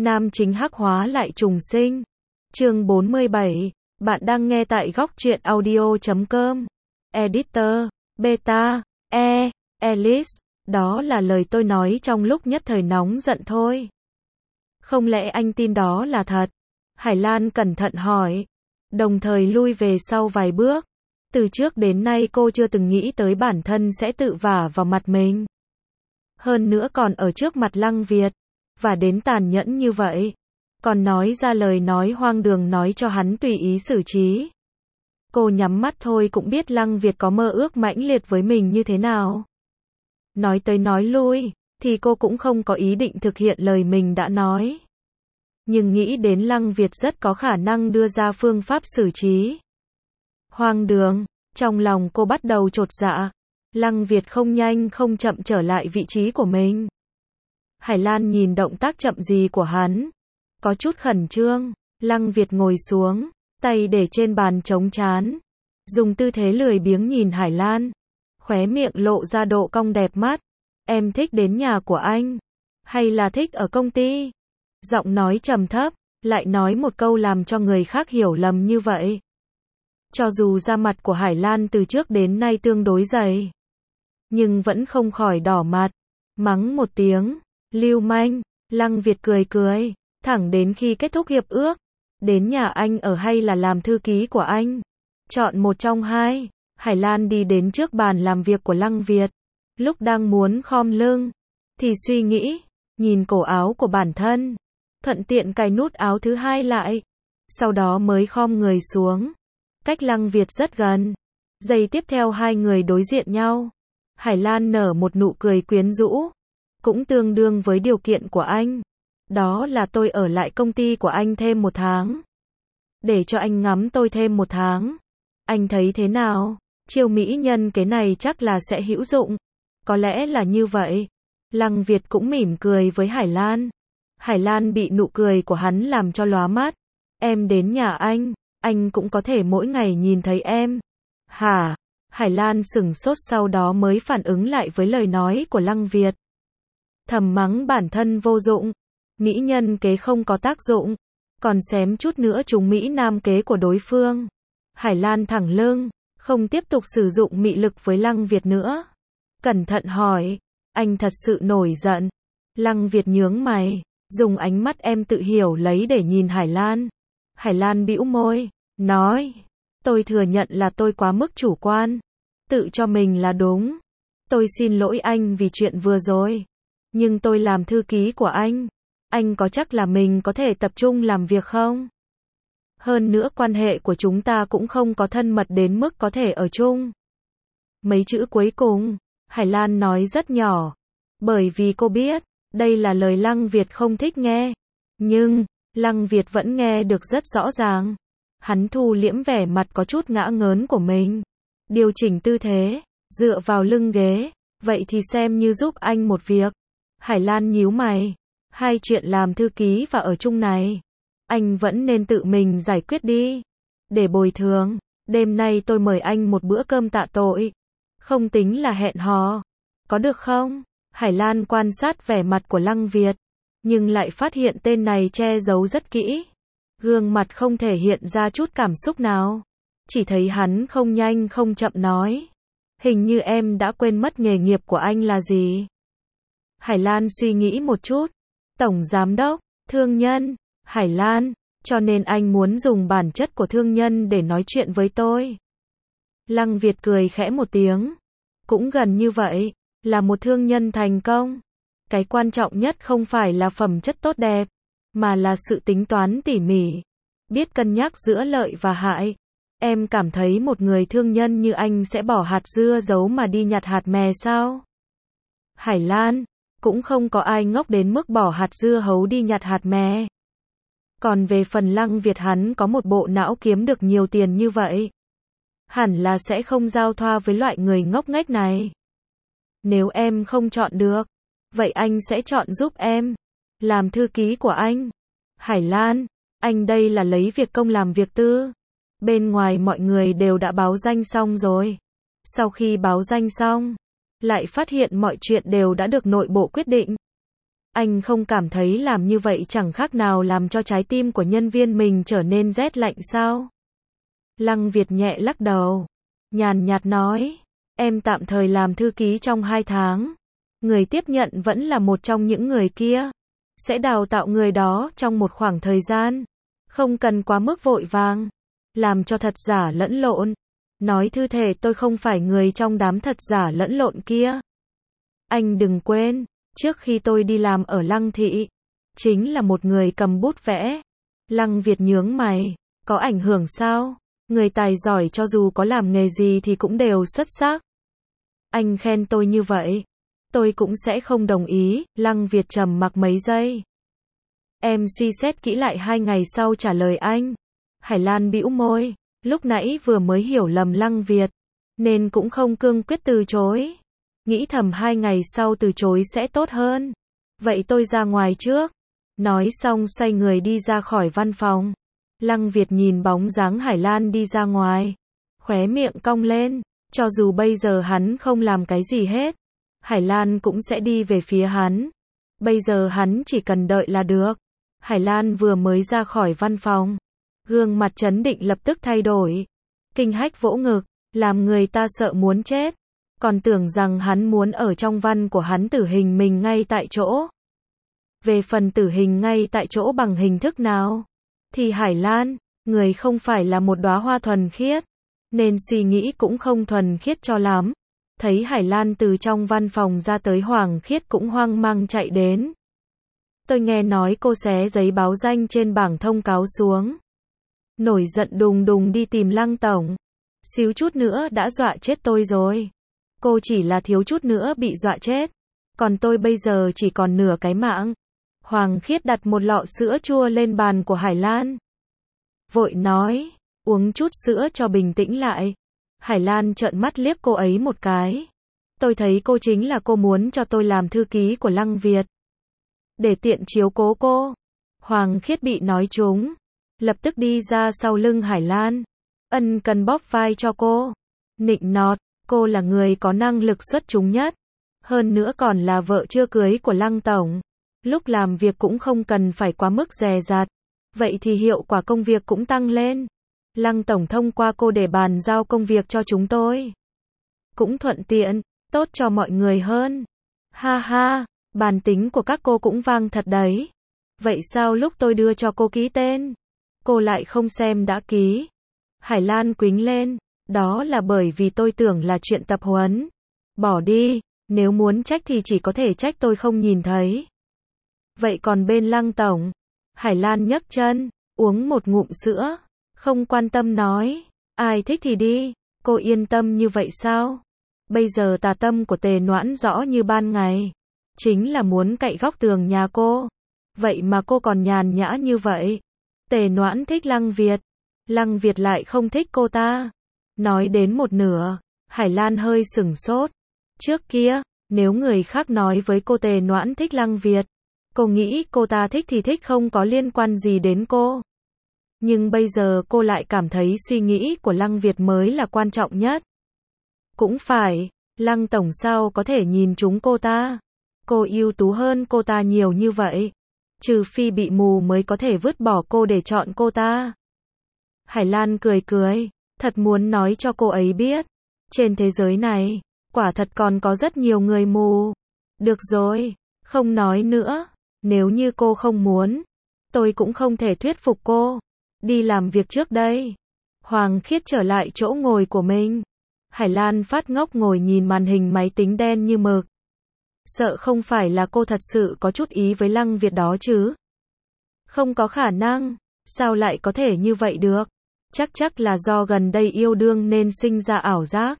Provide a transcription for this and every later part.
nam chính hắc hóa lại trùng sinh. Chương 47, bạn đang nghe tại góc truyện audio.com. Editor, Beta, Alice, đó là lời tôi nói trong lúc nhất thời nóng giận thôi. Không lẽ anh tin đó là thật? Hải Lan cẩn thận hỏi, đồng thời lui về sau vài bước. Từ trước đến nay cô chưa từng nghĩ tới bản thân sẽ tự vả vào mặt mình. Hơn nữa còn ở trước mặt Lăng Việt. Và đến tàn nhẫn như vậy. Còn nói ra lời nói hoang đường nói cho hắn tùy ý xử trí. Cô nhắm mắt thôi cũng biết Lăng Việt có mơ ước mãnh liệt với mình như thế nào. Nói tới nói lui, thì cô cũng không có ý định thực hiện lời mình đã nói. Nhưng nghĩ đến Lăng Việt rất có khả năng đưa ra phương pháp xử trí. Hoang đường, trong lòng cô bắt đầu chột dạ. Lăng Việt không nhanh không chậm trở lại vị trí của mình. Hải Lan nhìn động tác chậm gì của hắn. Có chút khẩn trương. Lăng Việt ngồi xuống, tay để trên bàn chống trán. Dùng tư thế lười biếng nhìn Hải Lan. Khóe miệng lộ ra độ cong đẹp mắt. Em thích đến nhà của anh? Hay là thích ở công ty? Giọng nói trầm thấp, lại nói một câu làm cho người khác hiểu lầm như vậy. Cho dù da mặt của Hải Lan từ trước đến nay tương đối dày, nhưng vẫn không khỏi đỏ mặt. Mắng một tiếng, lưu manh. Lăng Việt cười cười, thẳng đến khi kết thúc hiệp ước. Đến nhà anh ở hay là làm thư ký của anh? Chọn một trong hai. Hải Lan đi đến trước bàn làm việc của Lăng Việt. Lúc đang muốn khom lưng, thì suy nghĩ, nhìn cổ áo của bản thân. Thuận tiện cài nút áo thứ hai lại. Sau đó mới khom người xuống. Cách Lăng Việt rất gần. Giây tiếp theo hai người đối diện nhau. Hải Lan nở một nụ cười quyến rũ. Cũng tương đương với điều kiện của anh. Đó là tôi ở lại công ty của anh thêm 1 tháng. Để cho anh ngắm tôi thêm 1 tháng. Anh thấy thế nào? Chiêu mỹ nhân cái này chắc là sẽ hữu dụng. Có lẽ là như vậy. Lăng Việt cũng mỉm cười với Hải Lan. Hải Lan bị nụ cười của hắn làm cho lóa mắt. Em đến nhà anh cũng có thể mỗi ngày nhìn thấy em. Hả? Hải Lan sửng sốt sau đó mới phản ứng lại với lời nói của Lăng Việt. Thầm mắng bản thân vô dụng. Mỹ nhân kế không có tác dụng. Còn xém chút nữa trúng Mỹ Nam kế của đối phương. Hải Lan thẳng lưng, không tiếp tục sử dụng mị lực với Lăng Việt nữa. Cẩn thận hỏi, anh thật sự nổi giận? Lăng Việt nhướng mày, dùng ánh mắt em tự hiểu lấy để nhìn Hải Lan. Hải Lan bĩu môi, nói, tôi thừa nhận là tôi quá mức chủ quan. Tự cho mình là đúng. Tôi xin lỗi anh vì chuyện vừa rồi. Nhưng tôi làm thư ký của anh có chắc là mình có thể tập trung làm việc không? Hơn nữa quan hệ của chúng ta cũng không có thân mật đến mức có thể ở chung. Mấy chữ cuối cùng, Hải Lan nói rất nhỏ. Bởi vì cô biết, đây là lời Lăng Việt không thích nghe. Nhưng, Lăng Việt vẫn nghe được rất rõ ràng. Hắn thu liễm vẻ mặt có chút ngã ngớn của mình. Điều chỉnh tư thế, dựa vào lưng ghế. Vậy thì xem như giúp anh một việc. Hải Lan nhíu mày. Hai chuyện làm thư ký và ở chung này, anh vẫn nên tự mình giải quyết đi. Để bồi thường, đêm nay tôi mời anh một bữa cơm tạ tội. Không tính là hẹn hò. Có được không? Hải Lan quan sát vẻ mặt của Lăng Việt, nhưng lại phát hiện tên này che giấu rất kỹ. Gương mặt không thể hiện ra chút cảm xúc nào. Chỉ thấy hắn không nhanh không chậm nói. Hình như em đã quên mất nghề nghiệp của anh là gì. Hải Lan suy nghĩ một chút. Tổng giám đốc, thương nhân. Hải Lan, cho nên anh muốn dùng bản chất của thương nhân để nói chuyện với tôi. Lăng Việt cười khẽ một tiếng. Cũng gần như vậy, là một thương nhân thành công. Cái quan trọng nhất không phải là phẩm chất tốt đẹp, mà là sự tính toán tỉ mỉ. Biết cân nhắc giữa lợi và hại. Em cảm thấy một người thương nhân như anh sẽ bỏ hạt dưa giấu mà đi nhặt hạt mè sao? Hải Lan, cũng không có ai ngốc đến mức bỏ hạt dưa hấu đi nhặt hạt mè. Còn về phần Lăng Việt hắn có một bộ não kiếm được nhiều tiền như vậy. Hẳn là sẽ không giao thoa với loại người ngốc nghếch này. Nếu em không chọn được, vậy anh sẽ chọn giúp em. Làm thư ký của anh. Hải Lan, anh đây là lấy việc công làm việc tư. Bên ngoài mọi người đều đã báo danh xong rồi. Sau khi báo danh xong, lại phát hiện mọi chuyện đều đã được nội bộ quyết định. Anh không cảm thấy làm như vậy chẳng khác nào làm cho trái tim của nhân viên mình trở nên rét lạnh sao? Lăng Việt nhẹ lắc đầu, nhàn nhạt nói, em tạm thời làm thư ký trong 2 tháng. Người tiếp nhận vẫn là một trong những người kia. Sẽ đào tạo người đó trong một khoảng thời gian. Không cần quá mức vội vàng. Làm cho thật giả lẫn lộn. Nói thư thể tôi không phải người trong đám thật giả lẫn lộn kia. Anh đừng quên, trước khi tôi đi làm ở Lăng Thị, chính là một người cầm bút vẽ. Lăng Việt nhướng mày, có ảnh hưởng sao? Người tài giỏi cho dù có làm nghề gì thì cũng đều xuất sắc. Anh khen tôi như vậy, tôi cũng sẽ không đồng ý. Lăng Việt trầm mặc mấy giây. Em suy xét kỹ lại 2 ngày sau trả lời anh. Hải Lan bĩu môi, lúc nãy vừa mới hiểu lầm Lăng Việt, nên cũng không cương quyết từ chối. Nghĩ thầm 2 ngày sau từ chối sẽ tốt hơn. Vậy tôi ra ngoài trước. Nói xong xoay người đi ra khỏi văn phòng. Lăng Việt nhìn bóng dáng Hải Lan đi ra ngoài, khóe miệng cong lên, cho dù bây giờ hắn không làm cái gì hết, Hải Lan cũng sẽ đi về phía hắn. Bây giờ hắn chỉ cần đợi là được. Hải Lan vừa mới ra khỏi văn phòng, gương mặt trấn định lập tức thay đổi, kinh hách vỗ ngực, làm người ta sợ muốn chết, còn tưởng rằng hắn muốn ở trong văn của hắn tử hình mình ngay tại chỗ. Về phần tử hình ngay tại chỗ bằng hình thức nào, thì Hải Lan, người không phải là một đóa hoa thuần khiết, nên suy nghĩ cũng không thuần khiết cho lắm. Thấy Hải Lan từ trong văn phòng ra tới, Hoàng Khiết cũng hoang mang chạy đến. Tôi nghe nói cô xé giấy báo danh trên bảng thông cáo xuống. Nổi giận đùng đùng đi tìm Lăng tổng. Xíu chút nữa đã dọa chết tôi rồi. Cô chỉ là thiếu chút nữa bị dọa chết. Còn tôi bây giờ chỉ còn nửa cái mạng. Hoàng Khiết đặt một lọ sữa chua lên bàn của Hải Lan. Vội nói, uống chút sữa cho bình tĩnh lại. Hải Lan trợn mắt liếc cô ấy một cái. Tôi thấy cô chính là cô muốn cho tôi làm thư ký của Lăng Việt, để tiện chiếu cố cô. Hoàng Khiết bị nói trúng, lập tức đi ra sau lưng Hải Lan, ân cần bóp vai cho cô. Nịnh nọt, cô là người có năng lực xuất chúng nhất. Hơn nữa còn là vợ chưa cưới của Lăng tổng. Lúc làm việc cũng không cần phải quá mức dè dặt. Vậy thì hiệu quả công việc cũng tăng lên. Lăng tổng thông qua cô để bàn giao công việc cho chúng tôi. Cũng thuận tiện, tốt cho mọi người hơn. Ha ha, bản tính của các cô cũng vang thật đấy. Vậy sao lúc tôi đưa cho cô ký tên, cô lại không xem đã ký? Hải Lan quính lên, đó là bởi vì tôi tưởng là chuyện tập huấn. Bỏ đi, nếu muốn trách thì chỉ có thể trách tôi không nhìn thấy. Vậy còn bên Lăng tổng? Hải Lan nhấc chân, uống một ngụm sữa, không quan tâm nói, ai thích thì đi. Cô yên tâm như vậy sao? Bây giờ tà tâm của Tề Noãn rõ như ban ngày, chính là muốn cậy góc tường nhà cô. Vậy mà cô còn nhàn nhã như vậy. Tề Noãn thích Lăng Việt, Lăng Việt lại không thích cô ta. Nói đến một nửa, Hải Lan hơi sửng sốt. Trước kia, nếu người khác nói với cô Tề Noãn thích Lăng Việt, cô nghĩ cô ta thích thì thích, không có liên quan gì đến cô. Nhưng bây giờ cô lại cảm thấy suy nghĩ của Lăng Việt mới là quan trọng nhất. Cũng phải, Lăng tổng sao có thể nhìn trúng cô ta? Cô ưu tú hơn cô ta nhiều như vậy. Trừ phi bị mù mới có thể vứt bỏ cô để chọn cô ta. Hải Lan cười cười, thật muốn nói cho cô ấy biết, trên thế giới này, quả thật còn có rất nhiều người mù. Được rồi, không nói nữa. Nếu như cô không muốn, tôi cũng không thể thuyết phục cô. Đi làm việc trước đây. Hoàng Khiết trở lại chỗ ngồi của mình. Hải Lan phát ngốc ngồi nhìn màn hình máy tính đen như mực. Sợ không phải là cô thật sự có chút ý với Lăng Việt đó chứ? Không có khả năng. Sao lại có thể như vậy được? Chắc là do gần đây yêu đương nên sinh ra ảo giác.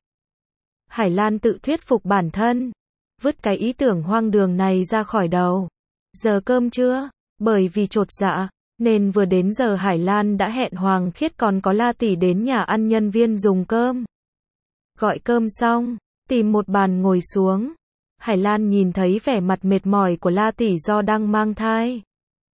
Hải Lan tự thuyết phục bản thân, vứt cái ý tưởng hoang đường này ra khỏi đầu. Giờ cơm trưa, bởi vì chột dạ, nên vừa đến giờ Hải Lan đã hẹn Hoàng Khiết còn có La tỷ đến nhà ăn nhân viên dùng cơm. Gọi cơm xong, tìm một bàn ngồi xuống. Hải Lan nhìn thấy vẻ mặt mệt mỏi của La tỷ do đang mang thai,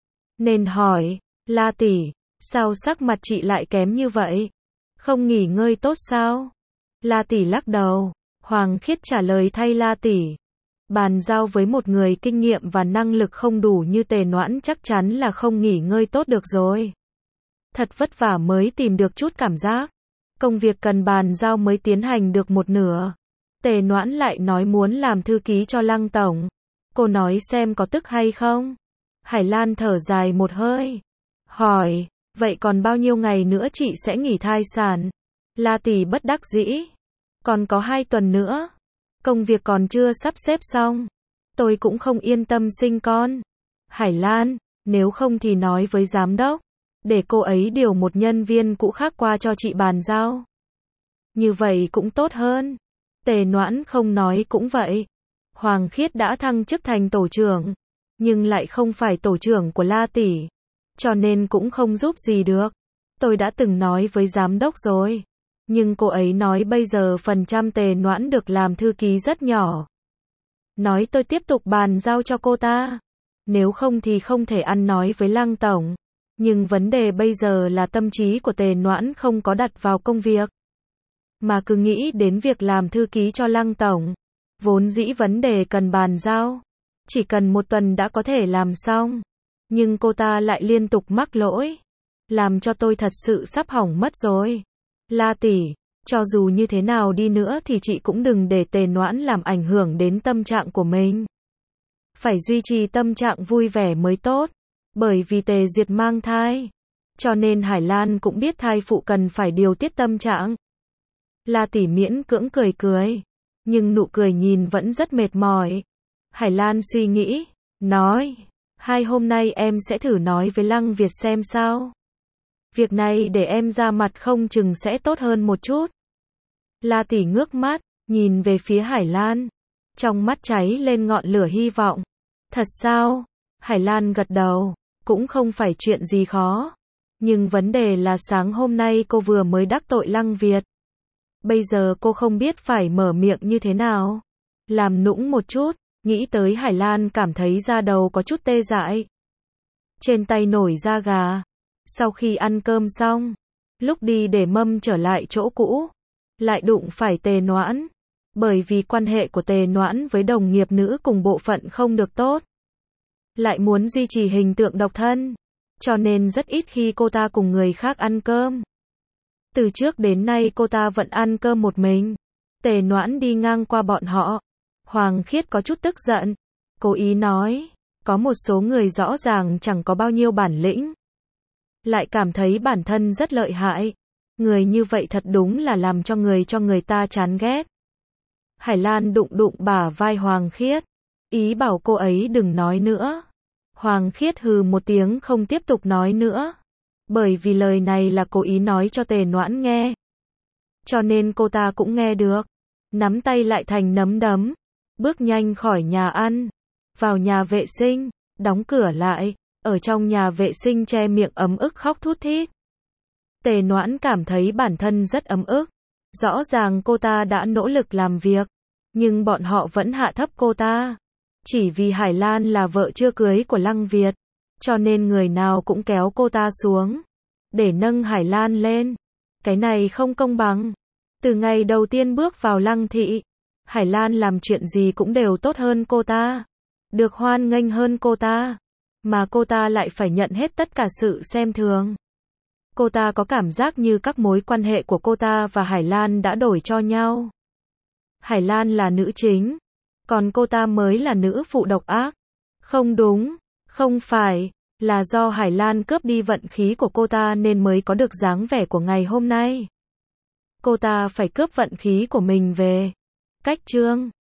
nên hỏi, La tỷ, sao sắc mặt chị lại kém như vậy? Không nghỉ ngơi tốt sao? La tỷ lắc đầu. Hoàng Khiết trả lời thay La tỷ, Bàn giao với một người kinh nghiệm và năng lực không đủ như Tề Noãn chắc chắn là không nghỉ ngơi tốt được rồi. Thật vất vả mới tìm được chút cảm giác. Công việc cần bàn giao mới tiến hành được một nửa. Tề Noãn lại nói muốn làm thư ký cho Lăng tổng. Cô nói xem có tức hay không? Hải Lan thở dài một hơi. Hỏi, vậy còn bao nhiêu ngày nữa chị sẽ nghỉ thai sản? La tỷ bất đắc dĩ. Còn có 2 tuần nữa. Công việc còn chưa sắp xếp xong. Tôi cũng không yên tâm sinh con. Hải Lan, nếu không thì nói với giám đốc. Để cô ấy điều một nhân viên cũ khác qua cho chị bàn giao. Như vậy cũng tốt hơn. Tề Noãn không nói cũng vậy. Hoàng Khiết đã thăng chức thành tổ trưởng. Nhưng lại không phải tổ trưởng của La tỷ. Cho nên cũng không giúp gì được. Tôi đã từng nói với giám đốc rồi. Nhưng cô ấy nói bây giờ phần trăm Tề Noãn được làm thư ký rất nhỏ. Nói tôi tiếp tục bàn giao cho cô ta. Nếu không thì không thể ăn nói với Lăng tổng. Nhưng vấn đề bây giờ là tâm trí của Tề Noãn không có đặt vào công việc. Mà cứ nghĩ đến việc làm thư ký cho Lăng tổng. Vốn dĩ vấn đề cần bàn giao. Chỉ cần 1 tuần đã có thể làm xong. Nhưng cô ta lại liên tục mắc lỗi. Làm cho tôi thật sự sắp hỏng mất rồi. La tỷ, cho dù như thế nào đi nữa thì chị cũng đừng để Tề Noãn làm ảnh hưởng đến tâm trạng của mình. Phải duy trì tâm trạng vui vẻ mới tốt. Bởi vì Tề Duyệt mang thai. Cho nên Hải Lan cũng biết thai phụ cần phải điều tiết tâm trạng. La tỷ miễn cưỡng cười cười. Nhưng nụ cười nhìn vẫn rất mệt mỏi. Hải Lan suy nghĩ. Nói. 2 hôm nay em sẽ thử nói với Lăng Việt xem sao. Việc này để em ra mặt không chừng sẽ tốt hơn một chút. La tỷ ngước mắt. Nhìn về phía Hải Lan. Trong mắt cháy lên ngọn lửa hy vọng. Thật sao? Hải Lan gật đầu. Cũng không phải chuyện gì khó. Nhưng vấn đề là sáng hôm nay cô vừa mới đắc tội Lăng Việt. Bây giờ cô không biết phải mở miệng như thế nào. Làm nũng một chút. Nghĩ tới Hải Lan cảm thấy da đầu có chút tê dại. Trên tay nổi da gà. Sau khi ăn cơm xong. Lúc đi để mâm trở lại chỗ cũ. Lại đụng phải Tề Noãn. Bởi vì quan hệ của Tề Noãn với đồng nghiệp nữ cùng bộ phận không được tốt. Lại muốn duy trì hình tượng độc thân. Cho nên rất ít khi cô ta cùng người khác ăn cơm. Từ trước đến nay cô ta vẫn ăn cơm một mình. Tề Noãn đi ngang qua bọn họ. Hoàng Khiết có chút tức giận. Cố ý nói. Có một số người rõ ràng chẳng có bao nhiêu bản lĩnh. Lại cảm thấy bản thân rất lợi hại. Người như vậy thật đúng là làm cho người ta chán ghét. Hải Lan đụng bả vai Hoàng Khiết. Ý bảo cô ấy đừng nói nữa. Hoàng Khiết hừ một tiếng không tiếp tục nói nữa. Bởi vì lời này là cố ý nói cho Tề Noãn nghe. Cho nên cô ta cũng nghe được. Nắm tay lại thành nắm đấm. Bước nhanh khỏi nhà ăn. Vào nhà vệ sinh. Đóng cửa lại. Ở trong nhà vệ sinh che miệng ấm ức khóc thút thít. Tề Noãn cảm thấy bản thân rất ấm ức. Rõ ràng cô ta đã nỗ lực làm việc. Nhưng bọn họ vẫn hạ thấp cô ta. Chỉ vì Hải Lan là vợ chưa cưới của Lăng Việt. Cho nên người nào cũng kéo cô ta xuống. Để nâng Hải Lan lên. Cái này không công bằng. Từ ngày đầu tiên bước vào Lăng thị. Hải Lan làm chuyện gì cũng đều tốt hơn cô ta. Được hoan nghênh hơn cô ta. Mà cô ta lại phải nhận hết tất cả sự xem thường. Cô ta có cảm giác như các mối quan hệ của cô ta và Hải Lan đã đổi cho nhau. Hải Lan là nữ chính. Còn cô ta mới là nữ phụ độc ác. Không đúng. Không phải. Là do Hải Lan cướp đi vận khí của cô ta nên mới có được dáng vẻ của ngày hôm nay. Cô ta phải cướp vận khí của mình về. Cách chương